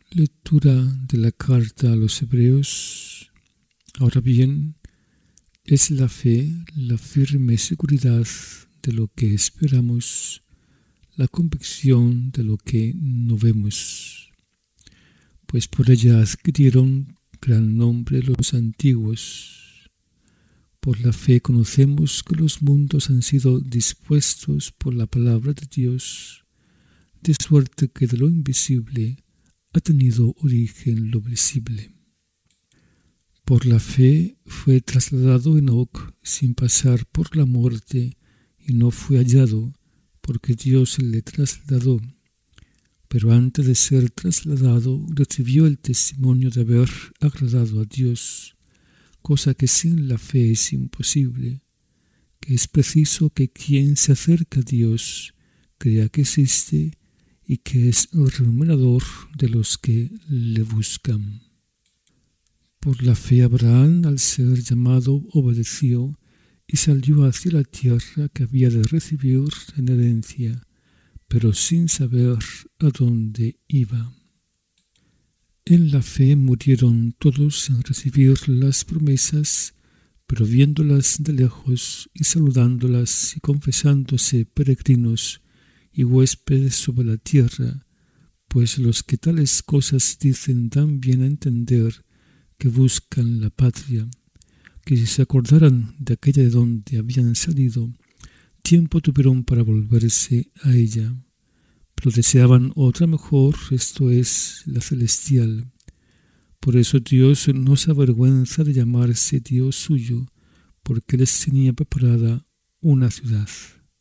Lectura de la carta a los Hebreos. Ahora bien, es la fe, la firme seguridad de lo que esperamos, la convicción de lo que no vemos. Pues por ella adquirieron gran nombre los antiguos. Por la fe conocemos que los mundos han sido dispuestos por la palabra de Dios, de suerte que de lo invisible ha tenido origen lo visible. Por la fe fue trasladado Enoc sin pasar por la muerte y no fue hallado, porque Dios le trasladó. Pero antes de ser trasladado recibió el testimonio de haber agradado a Dios, cosa que sin la fe es imposible, que es preciso que quien se acerca a Dios crea que existe y que es el remunerador de los que le buscan. Por la fe Abraham, al ser llamado, obedeció y salió hacia la tierra que había de recibir en herencia, pero sin saber a dónde iba. En la fe murieron todos sin recibir las promesas, pero viéndolas de lejos y saludándolas y confesándose peregrinos y huéspedes sobre la tierra, pues los que tales cosas dicen dan bien a entender que buscan la patria, que si se acordaran de aquella de donde habían salido, tiempo tuvieron para volverse a ella, pero deseaban otra mejor, esto es, la celestial. Por eso Dios no se avergüenza de llamarse Dios suyo, porque les tenía preparada una ciudad.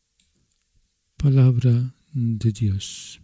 Palabra de Dios.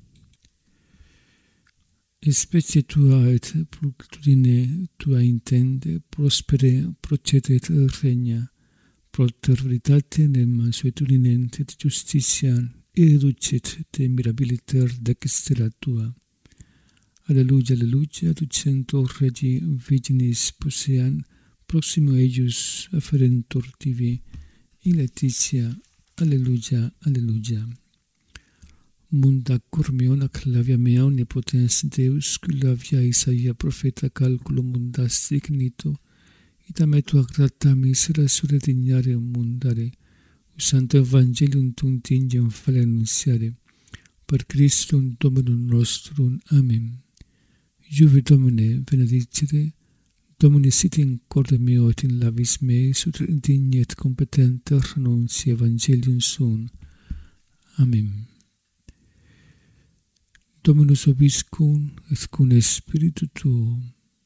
Specie tua et pulchritude tua intende prospere procedet regna, propter veritate nel mansuetudinem et justitiam reducet te mirabiliter dextera tua. Alleluia, alleluia, ducento regi virginis posean, proximo eius afferentur tibi, in laetitia, alleluia, alleluia. Munda curmeon acclavia mea omnipotens Deus, culavia Isaia profeta calculo mundas dignito, ita tua grata misera suredignare mundare, usante evangelium tuntingem fale annunciare, per Christum Dominum nostrum. Amen. Juve Domine benedicere, Domine sit in corde meo et in labis mei, ut digne et competente renunci evangelium sum. Amen. Dominus vobiscum et cum spiritu tuo.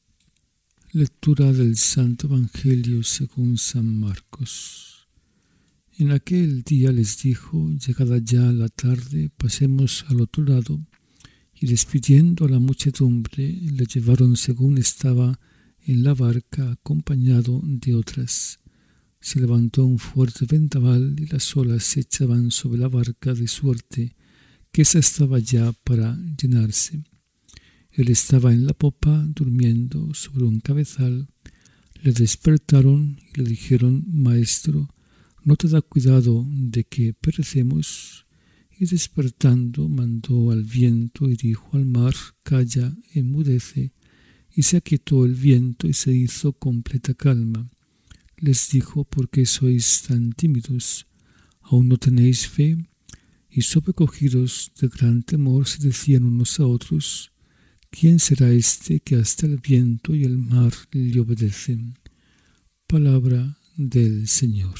Lectura del Santo Evangelio según San Marcos. En aquel día les dijo, llegada ya la tarde, pasemos al otro lado, y despidiendo a la muchedumbre, le llevaron según estaba en la barca, acompañado de otras. Se levantó un fuerte vendaval y las olas se echaban sobre la barca de suerte que esa estaba ya para llenarse. Él estaba en la popa durmiendo sobre un cabezal. Le despertaron y le dijeron, Maestro, ¿no te da cuidado de que perecemos? Y despertando mandó al viento y dijo al mar, calla, enmudece. Y se aquietó el viento y se hizo completa calma. Les dijo, ¿por qué sois tan tímidos? ¿Aún no tenéis fe? Y sobrecogidos de gran temor se decían unos a otros, ¿quién será este que hasta el viento y el mar le obedecen? Palabra del Señor.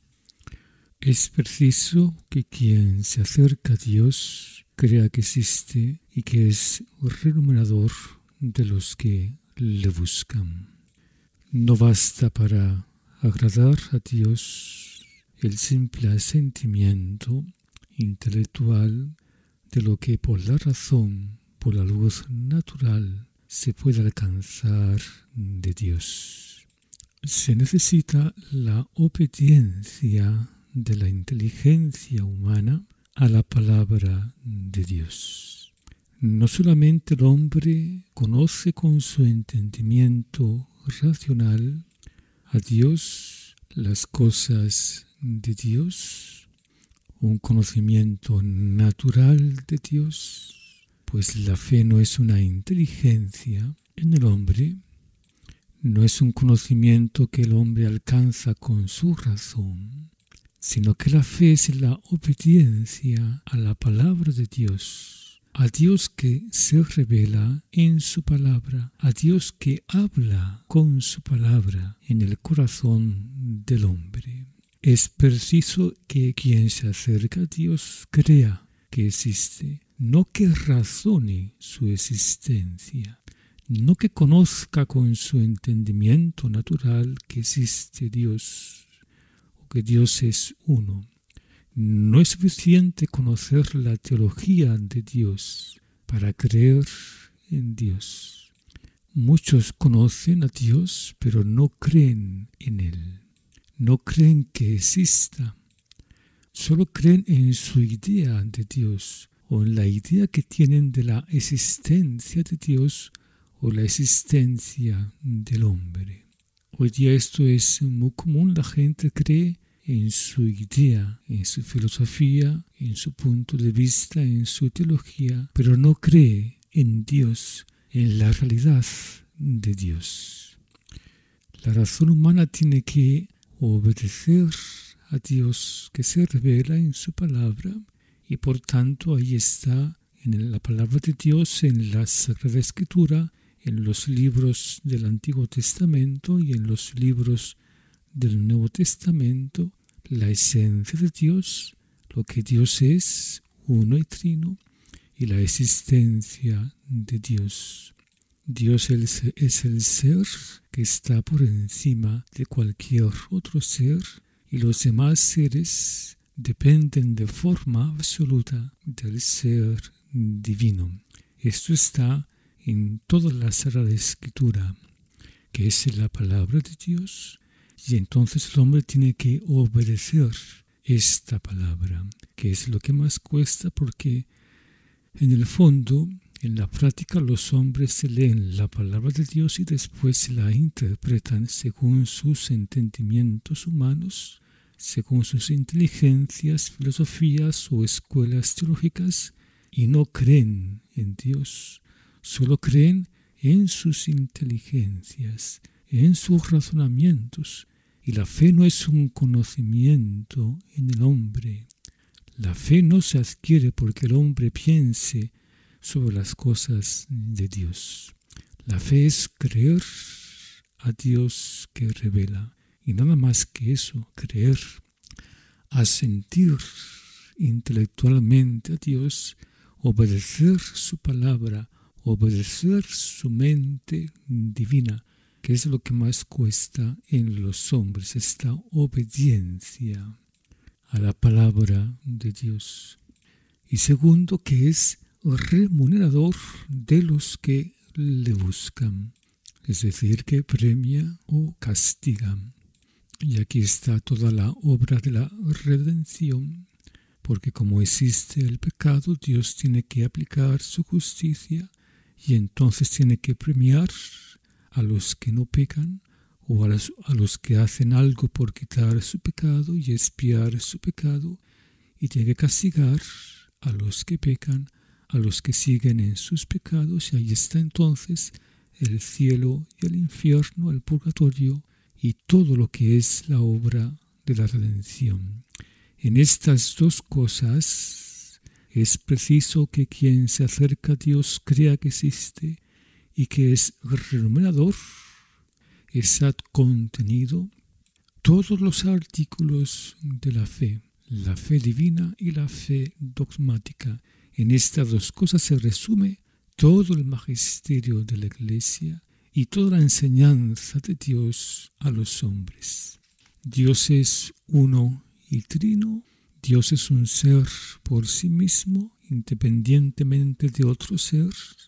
Es preciso que quien se acerca a Dios crea que existe y que es remunerador de los que le buscan. No basta para agradar a Dios el simple asentimiento intelectual de lo que por la razón, por la luz natural, se puede alcanzar de Dios. Se necesita la obediencia de la inteligencia humana a la palabra de Dios. No solamente el hombre conoce con su entendimiento racional a Dios, las cosas de Dios, un conocimiento natural de Dios, pues la fe no es una inteligencia en el hombre, no es un conocimiento que el hombre alcanza con su razón, sino que la fe es la obediencia a la palabra de Dios, a Dios que se revela en su palabra, a Dios que habla con su palabra en el corazón del hombre. Es preciso que quien se acerca a Dios crea que existe, no que razone su existencia, no que conozca con su entendimiento natural que existe Dios o que Dios es uno. No es suficiente conocer la teología de Dios para creer en Dios. Muchos conocen a Dios, pero no creen en Él. No creen que exista. Solo creen en su idea de Dios o en la idea que tienen de la existencia de Dios o la existencia del hombre. Hoy día esto es muy común. La gente cree en su idea, en su filosofía, en su punto de vista, en su teología, pero no cree en Dios, en la realidad de Dios. La razón humana tiene que obedecer a Dios que se revela en su palabra y por tanto ahí está en la palabra de Dios, en la Sagrada Escritura, en los libros del Antiguo Testamento y en los libros del Nuevo Testamento, la esencia de Dios, lo que Dios es, uno y trino, y la existencia de Dios. Dios es el ser que está por encima de cualquier otro ser y los demás seres dependen de forma absoluta del ser divino. Esto está en toda la Sagrada Escritura, que es la palabra de Dios, y entonces el hombre tiene que obedecer esta palabra, que es lo que más cuesta porque en el fondo, en la práctica, los hombres se leen la palabra de Dios y después la interpretan según sus entendimientos humanos, según sus inteligencias, filosofías o escuelas teológicas, y no creen en Dios, solo creen en sus inteligencias, en sus razonamientos. Y la fe no es un conocimiento en el hombre. La fe no se adquiere porque el hombre piense sobre las cosas de Dios. La fe es creer a Dios que revela. Y nada más que eso, creer, asentir intelectualmente a Dios, obedecer su palabra, obedecer su mente divina, que es lo que más cuesta en los hombres, esta obediencia a la palabra de Dios. Y segundo, que es remunerador de los que le buscan, es decir, que premia o castiga. Y aquí está toda la obra de la redención, porque como existe el pecado, Dios tiene que aplicar su justicia y entonces tiene que premiar a los que no pecan o a los que hacen algo por quitar su pecado y expiar su pecado, y tiene que castigar a los que pecan, a los que siguen en sus pecados, y ahí está entonces el cielo y el infierno, el purgatorio y todo lo que es la obra de la redención. En estas dos cosas es preciso que quien se acerca a Dios crea que existe y que es remunerador, está contenido todos los artículos de la fe divina y la fe dogmática. En estas dos cosas se resume todo el magisterio de la Iglesia y toda la enseñanza de Dios a los hombres. Dios es uno y trino. Dios es un ser por sí mismo, independientemente de otro ser.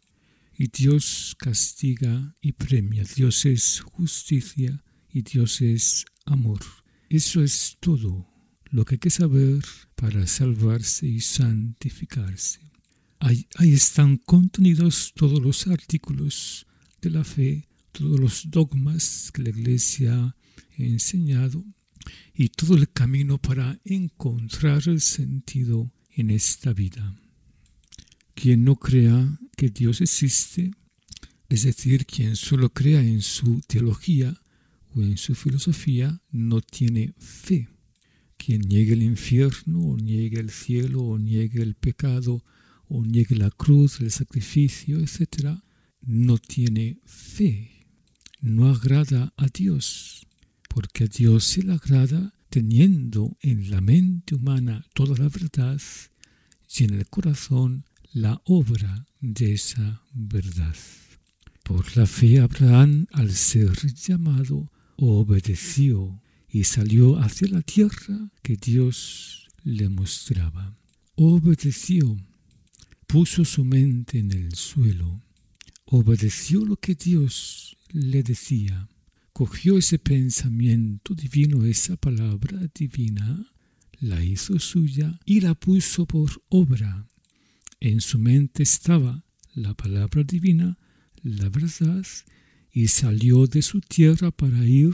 Y Dios castiga y premia. Dios es justicia y Dios es amor. Eso es todo lo que hay que saber para salvarse y santificarse. Ahí están contenidos todos los artículos de la fe, todos los dogmas que la Iglesia ha enseñado y todo el camino para encontrar el sentido en esta vida. Quien no crea que Dios existe, es decir, quien solo crea en su teología o en su filosofía, no tiene fe. Quien niegue el infierno, o niegue el cielo, o niegue el pecado, o niegue la cruz, el sacrificio, etc., no tiene fe. No agrada a Dios, porque a Dios se le agrada teniendo en la mente humana toda la verdad y en el corazón la obra de esa verdad. Por la fe Abraham, al ser llamado, obedeció y salió hacia la tierra que Dios le mostraba. Obedeció, puso su mente en el suelo, obedeció lo que Dios le decía, cogió ese pensamiento divino, esa palabra divina, la hizo suya y la puso por obra. En su mente estaba la palabra divina, la verdad, y salió de su tierra para ir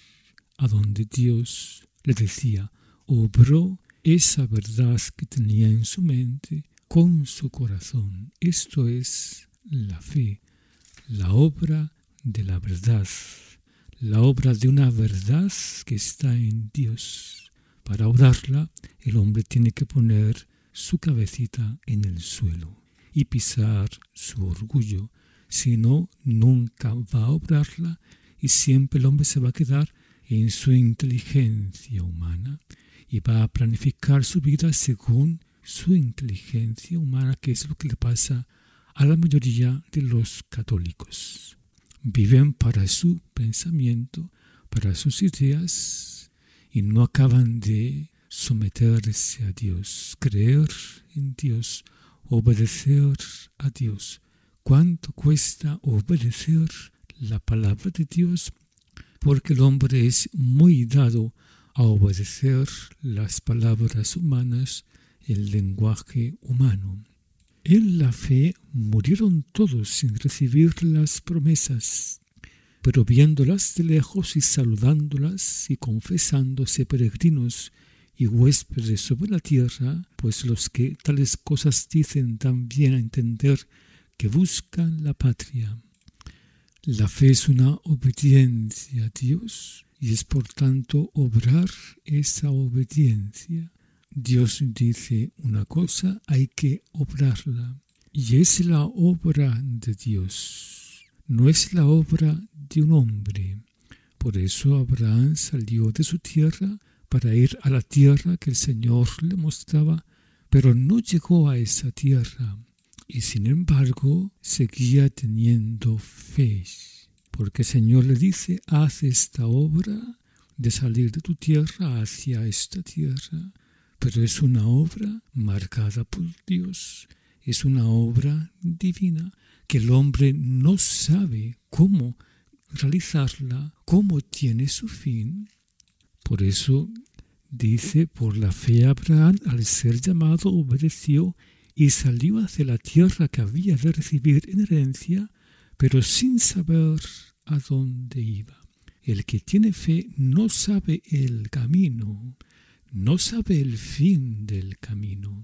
a donde Dios le decía. Obró esa verdad que tenía en su mente con su corazón. Esto es la fe, la obra de la verdad, la obra de una verdad que está en Dios. Para obrarla, el hombre tiene que poner su cabecita en el suelo y pisar su orgullo. Si no, nunca va a obrarla y siempre el hombre se va a quedar en su inteligencia humana y va a planificar su vida según su inteligencia humana, que es lo que le pasa a la mayoría de los católicos. Viven para su pensamiento, para sus ideas y no acaban de someterse a Dios, creer en Dios, obedecer a Dios. ¿Cuánto cuesta obedecer la palabra de Dios? Porque el hombre es muy dado a obedecer las palabras humanas, el lenguaje humano. En la fe murieron todos sin recibir las promesas, pero viéndolas de lejos y saludándolas y confesándose peregrinos y huéspedes sobre la tierra, pues los que tales cosas dicen dan bien a entender que buscan la patria. La fe es una obediencia a Dios y es por tanto obrar esa obediencia. Dios dice una cosa, hay que obrarla. Y es la obra de Dios, no es la obra de un hombre. Por eso Abraham salió de su tierra para ir a la tierra que el Señor le mostraba, pero no llegó a esa tierra. Y sin embargo, seguía teniendo fe, porque el Señor le dice, haz esta obra de salir de tu tierra hacia esta tierra, pero es una obra marcada por Dios, es una obra divina que el hombre no sabe cómo realizarla, cómo tiene su fin. Por eso dice, por la fe Abraham, al ser llamado, obedeció y salió hacia la tierra que había de recibir en herencia, pero sin saber a dónde iba. El que tiene fe no sabe el camino, no sabe el fin del camino.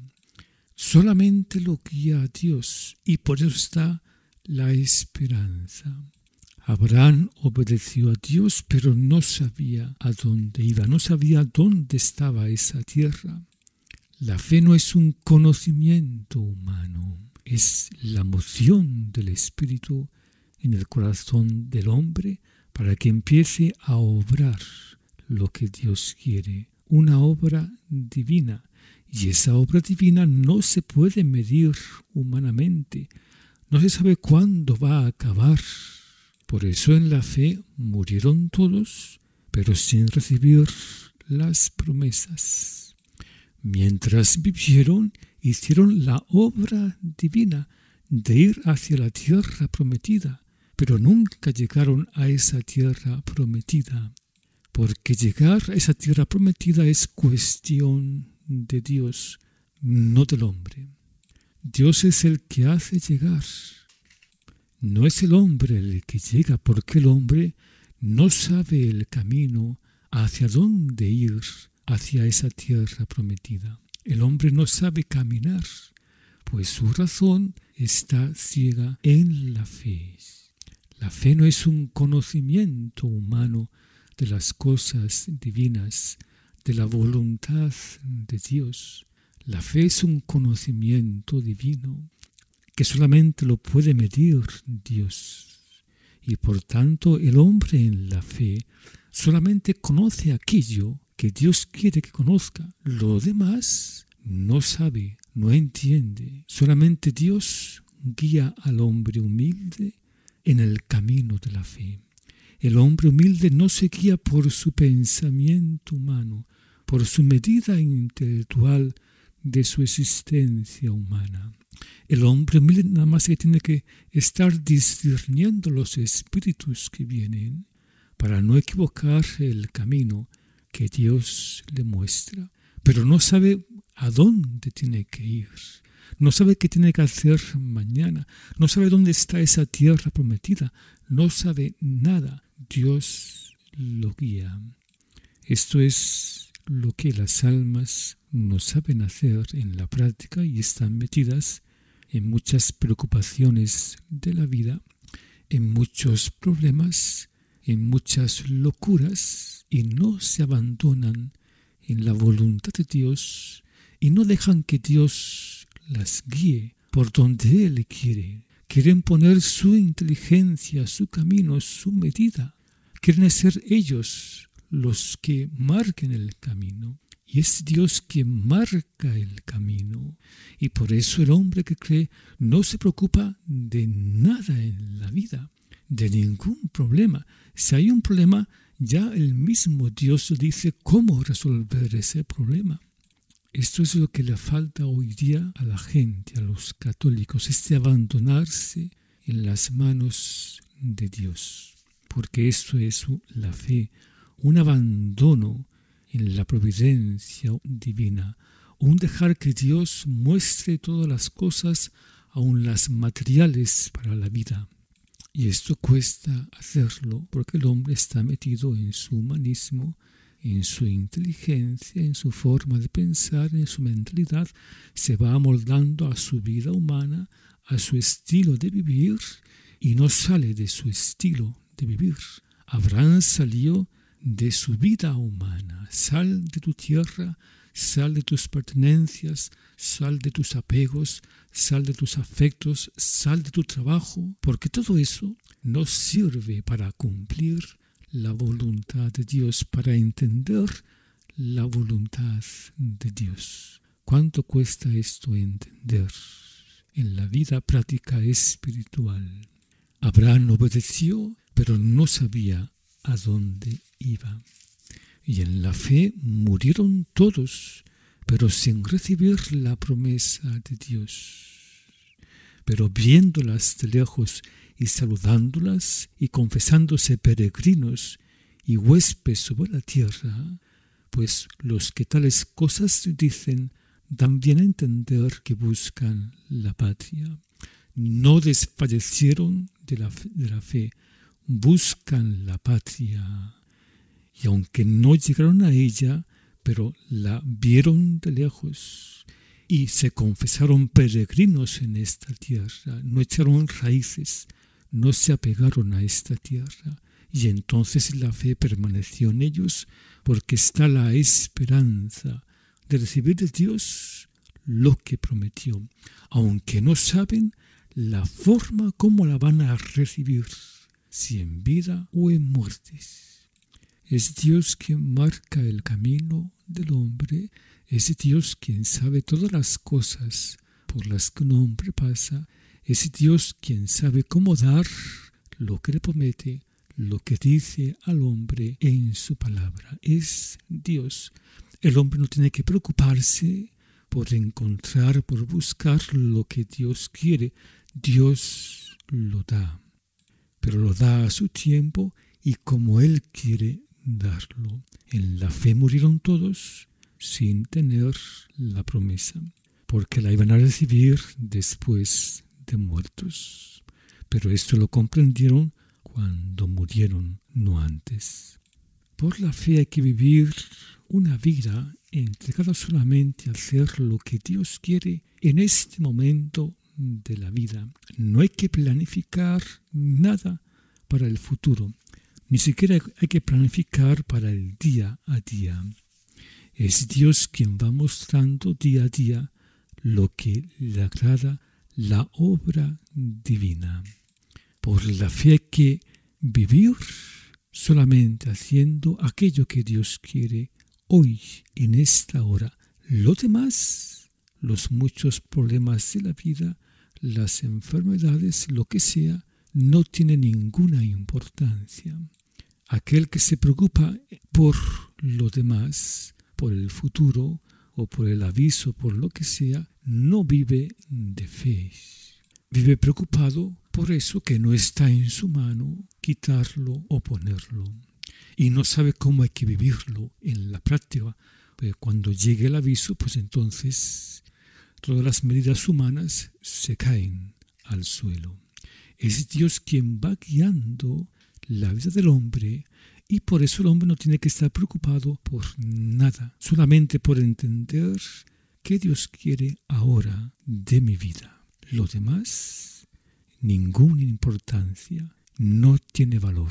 Solamente lo guía a Dios y por eso está la esperanza. Abraham obedeció a Dios, pero no sabía a dónde iba, no sabía dónde estaba esa tierra. La fe no es un conocimiento humano, es la moción del Espíritu en el corazón del hombre para que empiece a obrar lo que Dios quiere, una obra divina. Y esa obra divina no se puede medir humanamente, no se sabe cuándo va a acabar. Por eso en la fe murieron todos, pero sin recibir las promesas. Mientras vivieron, hicieron la obra divina de ir hacia la tierra prometida, pero nunca llegaron a esa tierra prometida, porque llegar a esa tierra prometida es cuestión de Dios, no del hombre. Dios es el que hace llegar, no es el hombre el que llega, porque el hombre no sabe el camino hacia dónde ir hacia esa tierra prometida. El hombre no sabe caminar, pues su razón está ciega en la fe. La fe no es un conocimiento humano de las cosas divinas, de la voluntad de Dios. La fe es un conocimiento divino que solamente lo puede medir Dios. Y por tanto el hombre en la fe solamente conoce aquello que Dios quiere que conozca. Lo demás no sabe, no entiende. Solamente Dios guía al hombre humilde en el camino de la fe. El hombre humilde no se guía por su pensamiento humano, por su medida intelectual de su existencia humana. El hombre humilde nada más que tiene que estar discerniendo los espíritus que vienen para no equivocar el camino que Dios le muestra. Pero no sabe a dónde tiene que ir. No sabe qué tiene que hacer mañana. No sabe dónde está esa tierra prometida. No sabe nada. Dios lo guía. Esto es lo que las almas no saben hacer en la práctica y están metidas en muchas preocupaciones de la vida, en muchos problemas, en muchas locuras y no se abandonan en la voluntad de Dios y no dejan que Dios las guíe por donde Él quiere. Quieren poner su inteligencia, su camino, su medida. Quieren ser ellos los que marquen el camino. Y es Dios quien marca el camino. Y por eso el hombre que cree no se preocupa de nada en la vida, de ningún problema. Si hay un problema, ya el mismo Dios dice cómo resolver ese problema. Esto es lo que le falta hoy día a la gente, a los católicos, es de abandonarse en las manos de Dios. Porque esto es la fe, un abandono en la providencia divina, un dejar que Dios muestre todas las cosas, aun las materiales para la vida. Y esto cuesta hacerlo porque el hombre está metido en su humanismo, en su inteligencia, en su forma de pensar, en su mentalidad, se va amoldando a su vida humana, a su estilo de vivir y no sale de su estilo de vivir. Abraham salió de su vida humana. Sal de tu tierra, sal de tus pertenencias, sal de tus apegos, sal de tus afectos, sal de tu trabajo, porque todo eso no sirve para cumplir la voluntad de Dios, para entender la voluntad de Dios. ¿Cuánto cuesta esto entender en la vida práctica espiritual? Abraham obedeció, pero no sabía a dónde iba. Y en la fe murieron todos, pero sin recibir la promesa de Dios. Pero viéndolas de lejos y saludándolas y confesándose peregrinos y huéspedes sobre la tierra, pues los que tales cosas dicen dan bien a entender que buscan la patria. No desfallecieron de la fe, buscan la patria. Y aunque no llegaron a ella, pero la vieron de lejos y se confesaron peregrinos en esta tierra, no echaron raíces, no se apegaron a esta tierra. Y entonces la fe permaneció en ellos porque está la esperanza de recibir de Dios lo que prometió, aunque no saben la forma como la van a recibir, si en vida o en muertes. Es Dios quien marca el camino del hombre, es Dios quien sabe todas las cosas por las que un hombre pasa, es Dios quien sabe cómo dar lo que le promete, lo que dice al hombre en su palabra. Es Dios. El hombre no tiene que preocuparse por encontrar, por buscar lo que Dios quiere. Dios lo da, pero lo da a su tiempo y como Él quiere darlo. En la fe murieron todos sin tener la promesa, porque la iban a recibir después de muertos. Pero esto lo comprendieron cuando murieron, no antes. Por la fe hay que vivir una vida entregado solamente a hacer lo que Dios quiere en este momento de la vida. No hay que planificar nada para el futuro, ni siquiera hay que planificar para el día a día. Es Dios quien va mostrando día a día lo que le agrada, la obra divina. Por la fe hay que vivir solamente haciendo aquello que Dios quiere hoy, en esta hora. Lo demás, los muchos problemas de la vida, las enfermedades, lo que sea, no tiene ninguna importancia. Aquel que se preocupa por lo demás, por el futuro o por el aviso, por lo que sea, no vive de fe. Vive preocupado por eso que no está en su mano quitarlo o ponerlo. Y no sabe cómo hay que vivirlo en la práctica. Pero cuando llegue el aviso, pues entonces todas las medidas humanas se caen al suelo. Es Dios quien va guiando la vida del hombre y por eso el hombre no tiene que estar preocupado por nada, solamente por entender qué Dios quiere ahora de mi vida. Lo demás, ninguna importancia, no tiene valor.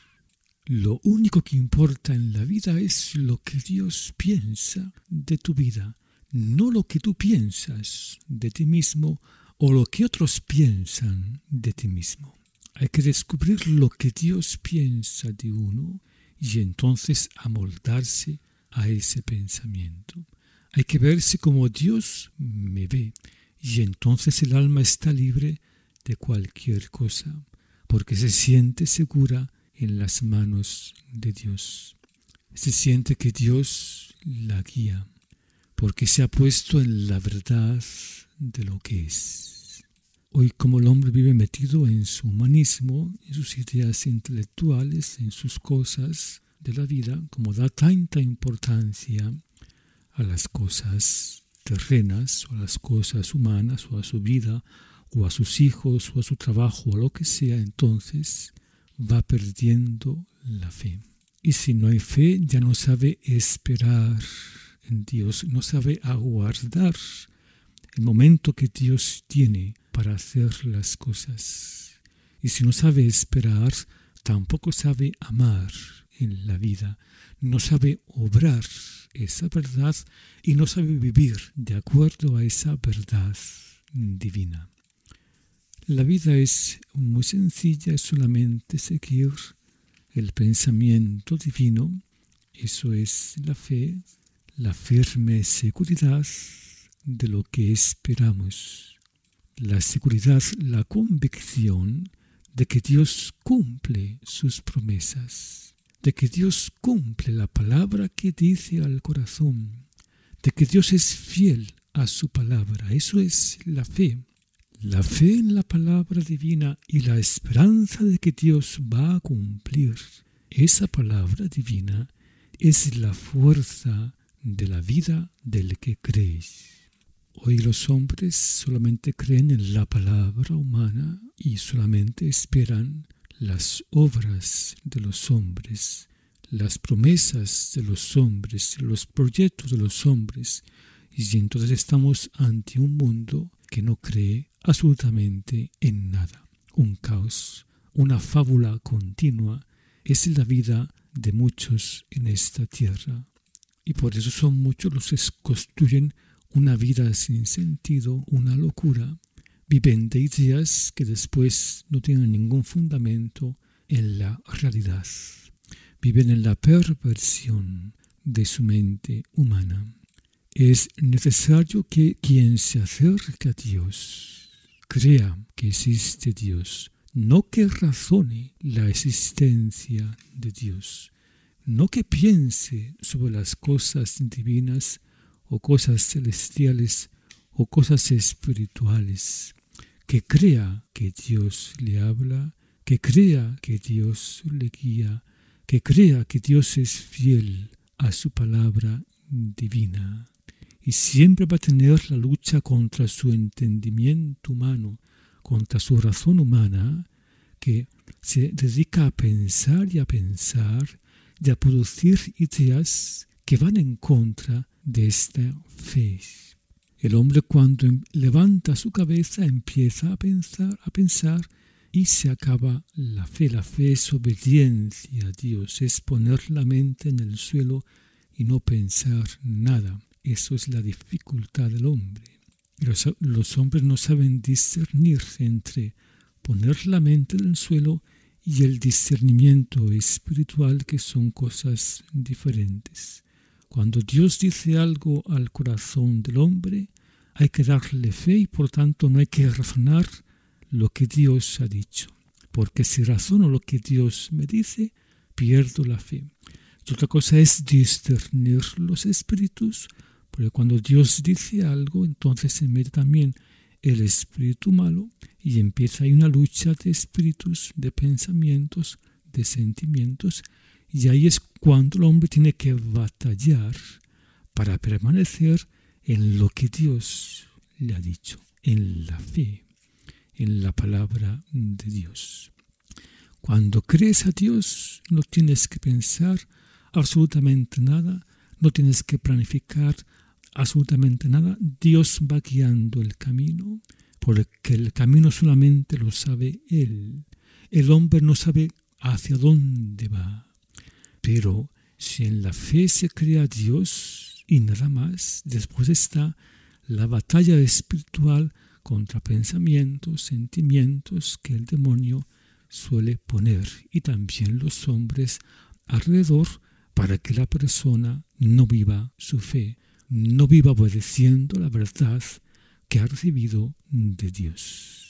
Lo único que importa en la vida es lo que Dios piensa de tu vida, no lo que tú piensas de ti mismo o lo que otros piensan de ti mismo. Hay que descubrir lo que Dios piensa de uno y entonces amoldarse a ese pensamiento. Hay que verse como Dios me ve y entonces el alma está libre de cualquier cosa porque se siente segura en las manos de Dios. Se siente que Dios la guía porque se ha puesto en la verdad de lo que es. Hoy, como el hombre vive metido en su humanismo, en sus ideas intelectuales, en sus cosas de la vida, como da tanta importancia a las cosas terrenas, o a las cosas humanas, o a su vida, o a sus hijos, o a su trabajo, o a lo que sea, entonces va perdiendo la fe. Y si no hay fe, ya no sabe esperar en Dios, no sabe aguardar el momento que Dios tiene para hacer las cosas. Y si no sabe esperar, tampoco sabe amar en la vida, no sabe obrar esa verdad y no sabe vivir de acuerdo a esa verdad divina. La vida es muy sencilla, es solamente seguir el pensamiento divino, eso es la fe, la firme seguridad de lo que esperamos. La seguridad, la convicción de que Dios cumple sus promesas, de que Dios cumple la palabra que dice al corazón, de que Dios es fiel a su palabra. Eso es la fe. La fe en la palabra divina y la esperanza de que Dios va a cumplir esa palabra divina es la fuerza de la vida del que cree. Hoy los hombres solamente creen en la palabra humana y solamente esperan las obras de los hombres, las promesas de los hombres, los proyectos de los hombres. Y entonces estamos ante un mundo que no cree absolutamente en nada. Un caos, una fábula continua es la vida de muchos en esta tierra. Y por eso son muchos los que construyen una vida sin sentido, una locura. Viven de ideas que después no tienen ningún fundamento en la realidad. Viven en la perversión de su mente humana. Es necesario que quien se acerque a Dios crea que existe Dios, no que razone la existencia de Dios, no que piense sobre las cosas divinas o cosas celestiales o cosas espirituales, que crea que Dios le habla, que crea que Dios le guía, que crea que Dios es fiel a su palabra divina. Y siempre va a tener la lucha contra su entendimiento humano, contra su razón humana, que se dedica a pensar y a producir ideas que van en contra de esta fe. El hombre cuando levanta su cabeza empieza a pensar y se acaba la fe. La fe es obediencia a Dios, es poner la mente en el suelo y no pensar nada. Eso es la dificultad del hombre. Los hombres no saben discernir entre poner la mente en el suelo y el discernimiento espiritual, que son cosas diferentes. Cuando Dios dice algo al corazón del hombre, hay que darle fe y por tanto no hay que razonar lo que Dios ha dicho. Porque si razono lo que Dios me dice, pierdo la fe. Y otra cosa es discernir los espíritus, porque cuando Dios dice algo, entonces se mete también el espíritu malo y empieza ahí una lucha de espíritus, de pensamientos, de sentimientos, y ahí es cuando el hombre tiene que batallar para permanecer en lo que Dios le ha dicho, en la fe, en la palabra de Dios. Cuando crees a Dios, no tienes que pensar absolutamente nada, no tienes que planificar absolutamente nada. Dios va guiando el camino, porque el camino solamente lo sabe Él. El hombre no sabe hacia dónde va. Pero si en la fe se cree a Dios y nada más, después está la batalla espiritual contra pensamientos, sentimientos que el demonio suele poner, y también los hombres alrededor, para que la persona no viva su fe, no viva obedeciendo la verdad que ha recibido de Dios.